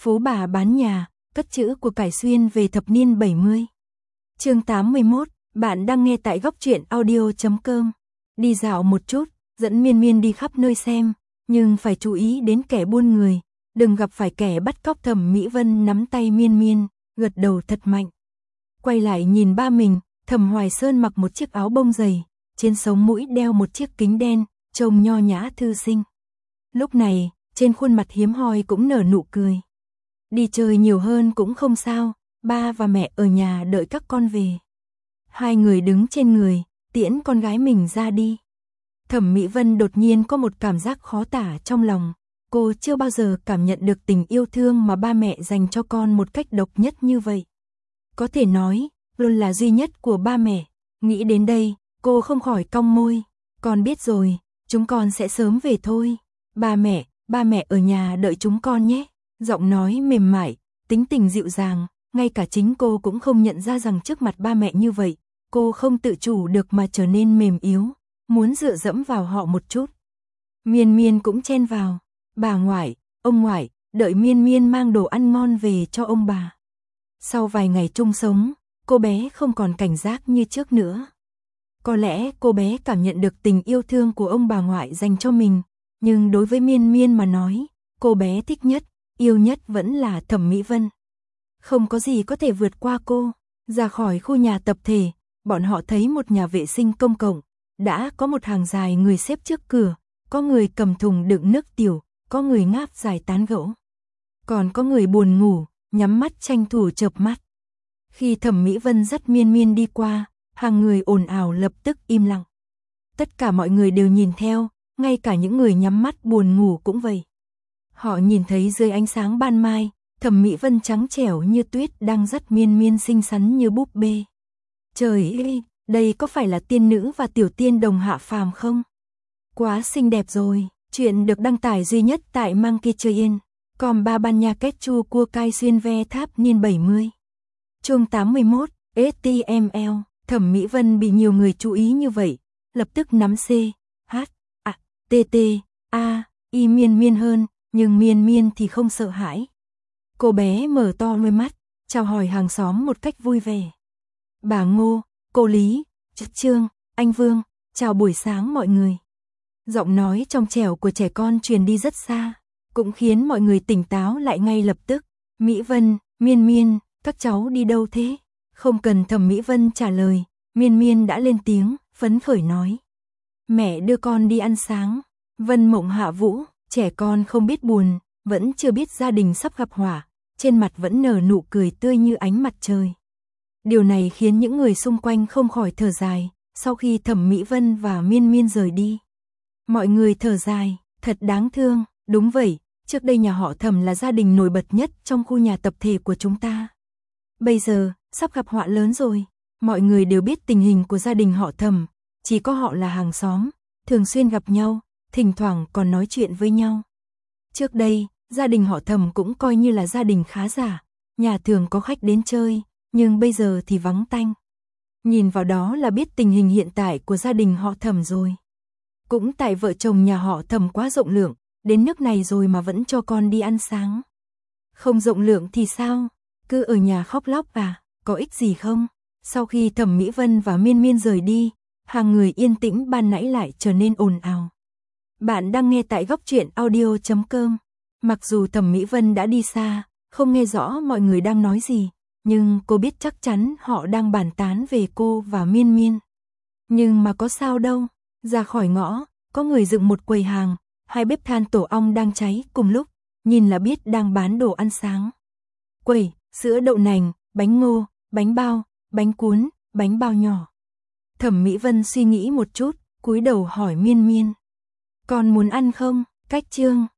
Phú bà bán nhà, cất chữ của cải xuyên về thập niên 70. Chương 81, bạn đang nghe tại góc truyện audio.com. Đi dạo một chút, dẫn Miên Miên đi khắp nơi xem, nhưng phải chú ý đến kẻ buôn người, đừng gặp phải kẻ bắt cóc. Thẩm Mỹ Vân nắm tay Miên Miên, gật đầu thật mạnh. Quay lại nhìn ba mình, Thẩm Hoài Sơn mặc một chiếc áo bông dày, trên sống mũi đeo một chiếc kính đen, trông nho nhã thư sinh. Lúc này, trên khuôn mặt hiếm hoi cũng nở nụ cười. Đi chơi nhiều hơn cũng không sao, ba và mẹ ở nhà đợi các con về. Hai người đứng trên người, tiễn con gái mình ra đi. Thẩm Mỹ Vân đột nhiên có một cảm giác khó tả trong lòng. Cô chưa bao giờ cảm nhận được tình yêu thương mà ba mẹ dành cho con một cách độc nhất như vậy. Có thể nói, luôn là duy nhất của ba mẹ. Nghĩ đến đây, cô không khỏi cong môi. Con biết rồi, chúng con sẽ sớm về thôi. Ba mẹ ở nhà đợi chúng con nhé. Giọng nói mềm mại, tính tình dịu dàng, ngay cả chính cô cũng không nhận ra rằng trước mặt ba mẹ như vậy, cô không tự chủ được mà trở nên mềm yếu, muốn dựa dẫm vào họ một chút. Miên Miên cũng chen vào. Bà ngoại, ông ngoại, đợi Miên Miên mang đồ ăn ngon về cho ông bà. Sau vài ngày chung sống, cô bé không còn cảnh giác như trước nữa. Có lẽ cô bé cảm nhận được tình yêu thương của ông bà ngoại dành cho mình, nhưng đối với Miên Miên mà nói, cô bé thích nhất, yêu nhất vẫn là Thẩm Mỹ Vân. Không có gì có thể vượt qua cô. Ra khỏi khu nhà tập thể, bọn họ thấy một nhà vệ sinh công cộng, đã có một hàng dài người xếp trước cửa, có người cầm thùng đựng nước tiểu, có người ngáp dài tán gẫu. Còn có người buồn ngủ, nhắm mắt tranh thủ chợp mắt. Khi Thẩm Mỹ Vân dắt Miên Miên đi qua, hàng người ồn ào lập tức im lặng. Tất cả mọi người đều nhìn theo, ngay cả những người nhắm mắt buồn ngủ cũng vậy. Họ nhìn thấy dưới ánh sáng ban mai, Thẩm Mỹ Vân trắng trẻo như tuyết đang dắt Miên Miên xinh xắn như búp bê. Trời ơi, đây có phải là tiên nữ và tiểu tiên đồng hạ phàm không? Quá xinh đẹp rồi. Chuyện được đăng tải duy nhất tại Monkey Train. Còn ba ban nha kết chu cua cai xuyên ve tháp niên 70. Chương 81, HTML. Thẩm Mỹ Vân bị nhiều người chú ý như vậy, lập tức nắm C, H, A, T, T, A, I Miên Miên hơn, nhưng Miên Miên thì không sợ hãi. Cô bé mở to đôi mắt, chào hỏi hàng xóm một cách vui vẻ. Bà Ngô, cô Lý, Trương, anh Vương, chào buổi sáng mọi người. Giọng nói trong trẻo của trẻ con truyền đi rất xa, cũng khiến mọi người tỉnh táo lại ngay lập tức. Mỹ Vân, Miên Miên, các cháu đi đâu thế? Không cần Thẩm Mỹ Vân trả lời, Miên Miên đã lên tiếng, phấn khởi nói. Mẹ đưa con đi ăn sáng. Vân Mộng hạ vũ, trẻ con không biết buồn, vẫn chưa biết gia đình sắp gặp họa, trên mặt vẫn nở nụ cười tươi như ánh mặt trời. Điều này khiến những người xung quanh không khỏi thở dài, sau khi Thẩm Mỹ Vân và Miên Miên rời đi. Mọi người thở dài, thật đáng thương, đúng vậy, trước đây nhà họ Thẩm là gia đình nổi bật nhất trong khu nhà tập thể của chúng ta. Bây giờ, sắp gặp họa lớn rồi, mọi người đều biết tình hình của gia đình họ Thẩm, chỉ có họ là hàng xóm, thường xuyên gặp nhau, thỉnh thoảng còn nói chuyện với nhau. Trước đây, gia đình họ Thẩm cũng coi như là gia đình khá giả, nhà thường có khách đến chơi, nhưng bây giờ thì vắng tanh. Nhìn vào đó là biết tình hình hiện tại của gia đình họ Thẩm rồi. Cũng tại vợ chồng nhà họ Thẩm quá rộng lượng, đến nước này rồi mà vẫn cho con đi ăn sáng. Không rộng lượng thì sao? Cứ ở nhà khóc lóc à, có ích gì không? Sau khi Thẩm Mỹ Vân và Miên Miên rời đi, hàng người yên tĩnh ban nãy lại trở nên ồn ào. Bạn đang nghe tại góc truyện audio.com. Mặc dù Thẩm Mỹ Vân đã đi xa, không nghe rõ mọi người đang nói gì, nhưng cô biết chắc chắn họ đang bàn tán về cô và Miên Miên. Nhưng mà có sao đâu, ra khỏi ngõ, có người dựng một quầy hàng, hai bếp than tổ ong đang cháy cùng lúc, nhìn là biết đang bán đồ ăn sáng. Quầy, sữa đậu nành, bánh ngô, bánh bao, bánh cuốn, bánh bao nhỏ. Thẩm Mỹ Vân suy nghĩ một chút, cúi đầu hỏi Miên Miên. Con muốn ăn không? Cách Trương,